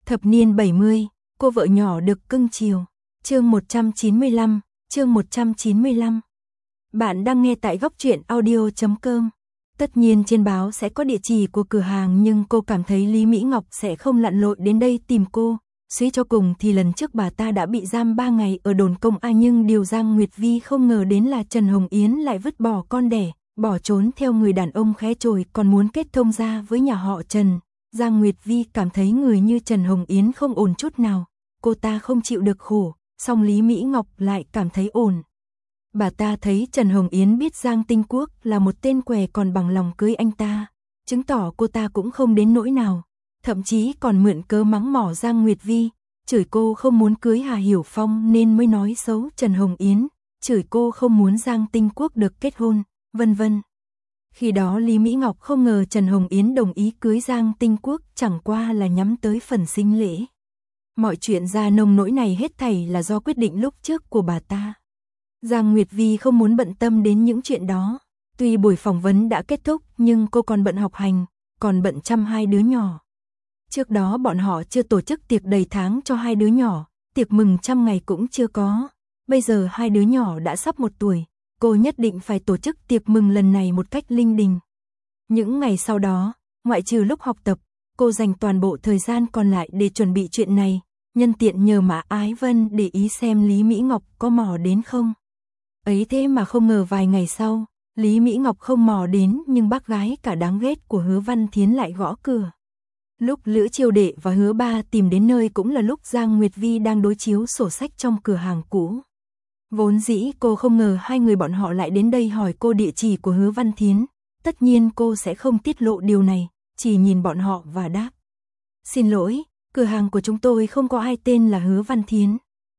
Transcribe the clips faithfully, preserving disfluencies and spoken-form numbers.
Thập niên bảy mươi, cô vợ nhỏ được cưng chiều. Chương một trăm chín mươi lăm, chương một trăm chín mươi lăm. Bạn đang nghe tại góc truyện audio chấm com. Tất nhiên trên báo sẽ có địa chỉ của cửa hàng, nhưng cô cảm thấy Lý Mỹ Ngọc sẽ không lặn lội đến đây tìm cô. Suy cho cùng thì lần trước bà ta đã bị giam ba ngày ở đồn công an, nhưng điều Giang Nguyệt Vi không ngờ đến là Trần Hồng Yến lại vứt bỏ con đẻ, bỏ trốn theo người đàn ông khé trồi, còn muốn kết thông gia với nhà họ Trần. Giang Nguyệt Vi cảm thấy người như Trần Hồng Yến không ổn chút nào, cô ta không chịu được khổ, song Lý Mỹ Ngọc lại cảm thấy ổn. Bà ta thấy Trần Hồng Yến biết Giang Tinh Quốc là một tên què còn bằng lòng cưới anh ta, chứng tỏ cô ta cũng không đến nỗi nào, thậm chí còn mượn cớ mắng mỏ Giang Nguyệt Vi, chửi cô không muốn cưới Hà Hiểu Phong nên mới nói xấu Trần Hồng Yến, chửi cô không muốn Giang Tinh Quốc được kết hôn, vân vân. Khi đó Lý Mỹ Ngọc không ngờ Trần Hồng Yến đồng ý cưới Giang Tinh Quốc, chẳng qua là nhắm tới phần sinh lễ. Mọi chuyện ra nông nỗi này hết thảy là do quyết định lúc trước của bà ta. Giang Nguyệt Vi không muốn bận tâm đến những chuyện đó. Tuy buổi phỏng vấn đã kết thúc nhưng cô còn bận học hành, còn bận chăm hai đứa nhỏ. Trước đó bọn họ chưa tổ chức tiệc đầy tháng cho hai đứa nhỏ, tiệc mừng trăm ngày cũng chưa có. Bây giờ hai đứa nhỏ đã sắp một tuổi, cô nhất định phải tổ chức tiệc mừng lần này một cách linh đình. Những ngày sau đó, ngoại trừ lúc học tập, cô dành toàn bộ thời gian còn lại để chuẩn bị chuyện này, nhân tiện nhờ Mã Ái Vân để ý xem Lý Mỹ Ngọc có mò đến không. Ấy thế mà không ngờ vài ngày sau, Lý Mỹ Ngọc không mò đến, nhưng bác gái cả đáng ghét của Hứa Văn Thiến lại gõ cửa. Lúc Lữ Chiêu Đệ và Hứa Ba tìm đến nơi cũng là lúc Giang Nguyệt Vi đang đối chiếu sổ sách trong cửa hàng cũ. Vốn dĩ cô không ngờ hai người bọn họ lại đến đây hỏi cô địa chỉ của Hứa Văn Thiến, tất nhiên cô sẽ không tiết lộ điều này, chỉ nhìn bọn họ và đáp. Xin lỗi, cửa hàng của chúng tôi không có ai tên là Hứa Văn Thiến.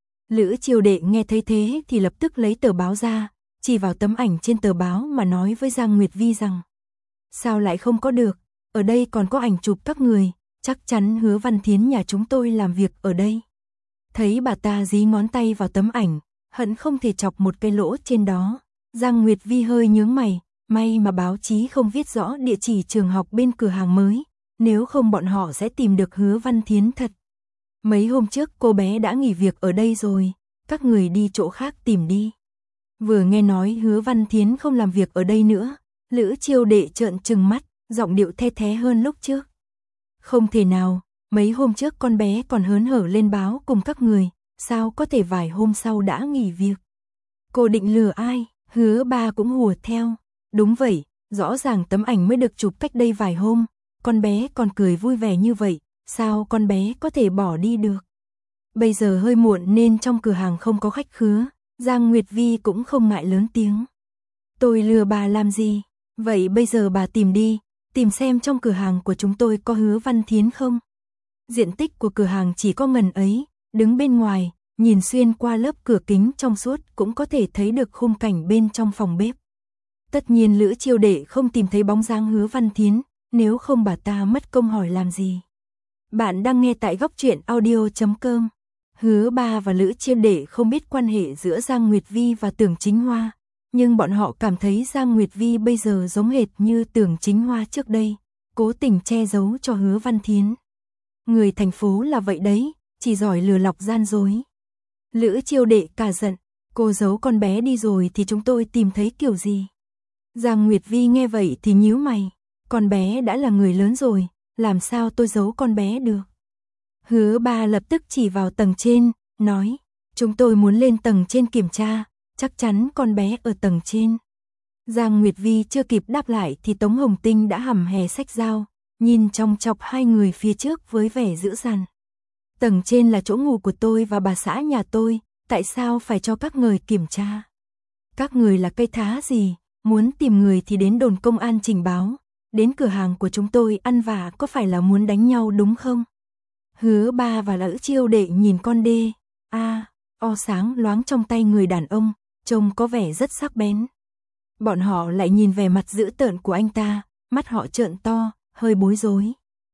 Lữ Chiêu Đệ nghe thấy thế thì lập tức lấy tờ báo ra, chỉ vào tấm ảnh trên tờ báo mà nói với Giang Nguyệt Vi rằng: sao lại không có được, ở đây còn có ảnh chụp các người, chắc chắn Hứa Văn Thiến nhà chúng tôi làm việc ở đây. Thấy bà ta dí ngón tay vào tấm ảnh, hận không thể chọc một cái lỗ trên đó, Giang Nguyệt Vi hơi nhướng mày, may mà báo chí không viết rõ địa chỉ trường học bên cửa hàng mới, nếu không bọn họ sẽ tìm được Hứa Văn Thiến thật. Mấy hôm trước cô bé đã nghỉ việc ở đây rồi, các người đi chỗ khác tìm đi. Vừa nghe nói Hứa Văn Thiến không làm việc ở đây nữa, Lữ Chiêu Đệ trợn trừng mắt, giọng điệu the thé hơn lúc trước. Không thể nào, mấy hôm trước con bé còn hớn hở lên báo cùng các người, sao có thể vài hôm sau đã nghỉ việc? Cô định lừa ai? Hứa Ba cũng hùa theo. Đúng vậy, rõ ràng tấm ảnh mới được chụp cách đây vài hôm, con bé còn cười vui vẻ như vậy, sao con bé có thể bỏ đi được? Bây giờ hơi muộn nên trong cửa hàng không có khách khứa, Giang Nguyệt Vi cũng không ngại lớn tiếng. Tôi lừa bà làm gì? Vậy bây giờ bà tìm đi, tìm xem trong cửa hàng của chúng tôi có Hứa Văn Thiến không? Diện tích của cửa hàng chỉ có ngần ấy, đứng bên ngoài, nhìn xuyên qua lớp cửa kính trong suốt cũng có thể thấy được khung cảnh bên trong phòng bếp. Tất nhiên Lữ Chiêu Đệ không tìm thấy bóng dáng Hứa Văn Thiến, nếu không bà ta mất công hỏi làm gì. Bạn đang nghe tại góc truyện audio chấm com. Hứa Ba và Lữ Chiêu Đệ không biết quan hệ giữa Giang Nguyệt Vi và Tưởng Chính Hoa, nhưng bọn họ cảm thấy Giang Nguyệt Vi bây giờ giống hệt như Tưởng Chính Hoa trước đây, cố tình che giấu cho Hứa Văn Thiến. Người thành phố là vậy đấy, chỉ giỏi lừa lọc gian dối. Lữ Chiêu Đệ cả giận, cô giấu con bé đi rồi thì chúng tôi tìm thấy kiểu gì? Giang Nguyệt Vi nghe vậy thì nhíu mày, con bé đã là người lớn rồi, làm sao tôi giấu con bé được? Hứa Ba lập tức chỉ vào tầng trên, nói, chúng tôi muốn lên tầng trên kiểm tra, chắc chắn con bé ở tầng trên. Giang Nguyệt Vi chưa kịp đáp lại thì Tống Hồng Tinh đã hầm hè xách dao, nhìn chòng chọc hai người phía trước với vẻ dữ dằn. Tầng trên là chỗ ngủ của tôi và bà xã nhà tôi, tại sao phải cho các người kiểm tra? Các người là cây thá gì, muốn tìm người thì đến đồn công an trình báo, đến cửa hàng của chúng tôi ăn vạ có phải là muốn đánh nhau đúng không? Hứa Ba và Lữ Chiêu Đệ nhìn con đê, a, o sáng loáng trong tay người đàn ông, trông có vẻ rất sắc bén. Bọn họ lại nhìn vẻ mặt dữ tợn của anh ta, mắt họ trợn to, hơi bối rối.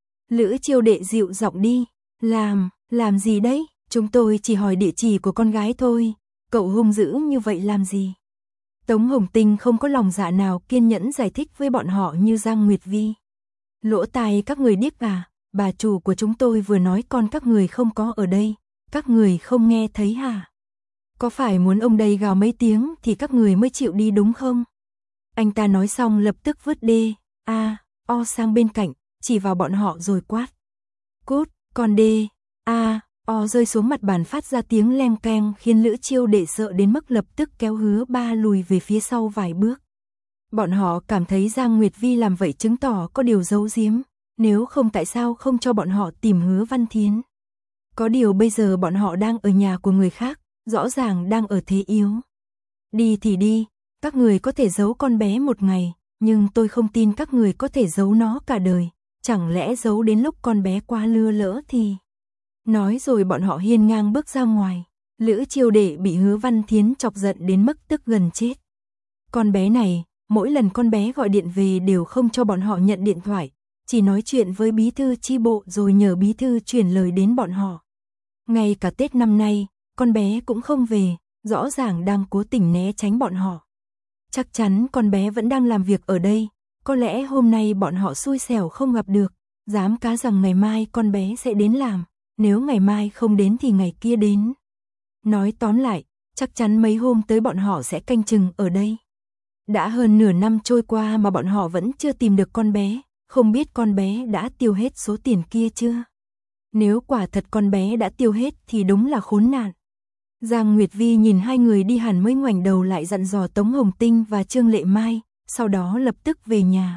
Lữ Chiêu Đệ dịu giọng đi, làm, làm gì đấy, chúng tôi chỉ hỏi địa chỉ của con gái thôi, cậu hung dữ như vậy làm gì? Tống Hồng Tinh không có lòng dạ nào kiên nhẫn giải thích với bọn họ như Giang Nguyệt Vi. Lỗ tai các người điếc à, bà chủ của chúng tôi vừa nói con các người không có ở đây, các người không nghe thấy hả? Có phải muốn ông đây gào mấy tiếng thì các người mới chịu đi đúng không? Anh ta nói xong lập tức vứt đê, a, o sang bên cạnh, chỉ vào bọn họ rồi quát. Cút, con đê, a, o rơi xuống mặt bàn phát ra tiếng leng keng khiến Lữ Chiêu Đệ sợ đến mức lập tức kéo Hứa Ba lùi về phía sau vài bước. Bọn họ cảm thấy Giang Nguyệt Vi làm vậy chứng tỏ có điều giấu giếm, nếu không tại sao không cho bọn họ tìm Hứa Văn Thiến. Có điều bây giờ bọn họ đang ở nhà của người khác, rõ ràng đang ở thế yếu. Đi thì đi, các người có thể giấu con bé một ngày, nhưng tôi không tin các người có thể giấu nó cả đời, chẳng lẽ giấu đến lúc con bé qua lưa lỡ thì... Nói rồi bọn họ hiên ngang bước ra ngoài, Lữ Chiêu Đệ bị Hứa Văn Thiến chọc giận đến mức tức gần chết. Con bé này, mỗi lần con bé gọi điện về đều không cho bọn họ nhận điện thoại, chỉ nói chuyện với bí thư chi bộ rồi nhờ bí thư chuyển lời đến bọn họ. Ngay cả Tết năm nay, con bé cũng không về, rõ ràng đang cố tình né tránh bọn họ. Chắc chắn con bé vẫn đang làm việc ở đây, có lẽ hôm nay bọn họ xui xẻo không gặp được, dám cá rằng ngày mai con bé sẽ đến làm, nếu ngày mai không đến thì ngày kia đến. Nói tóm lại, chắc chắn mấy hôm tới bọn họ sẽ canh chừng ở đây. Đã hơn nửa năm trôi qua mà bọn họ vẫn chưa tìm được con bé, không biết con bé đã tiêu hết số tiền kia chưa? Nếu quả thật con bé đã tiêu hết thì đúng là khốn nạn. Giang Nguyệt Vi nhìn hai người đi hẳn mới ngoảnh đầu lại dặn dò Tống Hồng Tinh và Trương Lệ Mai, sau đó lập tức về nhà.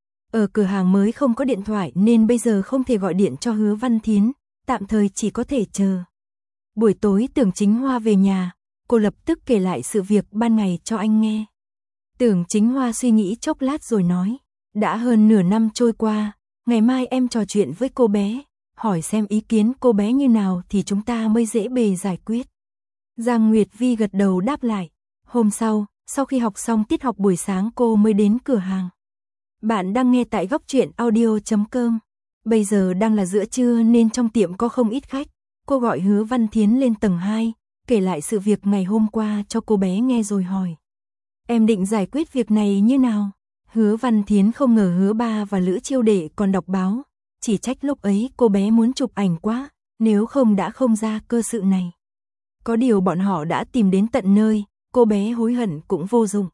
Ở cửa hàng mới không có điện thoại nên bây giờ không thể gọi điện cho Hứa Văn Thiến, tạm thời chỉ có thể chờ. Buổi tối Tưởng Chính Hoa về nhà, cô lập tức kể lại sự việc ban ngày cho anh nghe. Tưởng Chính Hoa suy nghĩ chốc lát rồi nói, đã hơn nửa năm trôi qua, ngày mai em trò chuyện với cô bé, hỏi xem ý kiến cô bé như nào thì chúng ta mới dễ bề giải quyết. Giang Nguyệt Vi gật đầu đáp lại. Hôm sau, sau khi học xong tiết học buổi sáng cô mới đến cửa hàng. Bạn đang nghe tại góc truyện audio chấm com. Bây giờ đang là giữa trưa nên trong tiệm có không ít khách. Cô gọi Hứa Văn Thiến lên tầng hai, kể lại sự việc ngày hôm qua cho cô bé nghe rồi hỏi. Em định giải quyết việc này như nào? Hứa Văn Thiến không ngờ Hứa Ba và Lữ Chiêu Đệ còn đọc báo. Chỉ trách lúc ấy cô bé muốn chụp ảnh quá, nếu không đã không ra cơ sự này. Có điều bọn họ đã tìm đến tận nơi, cô bé hối hận cũng vô dụng.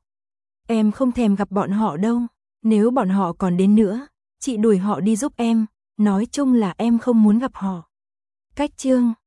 Em không thèm gặp bọn họ đâu, nếu bọn họ còn đến nữa, chị đuổi họ đi giúp em, nói chung là em không muốn gặp họ. Cách chương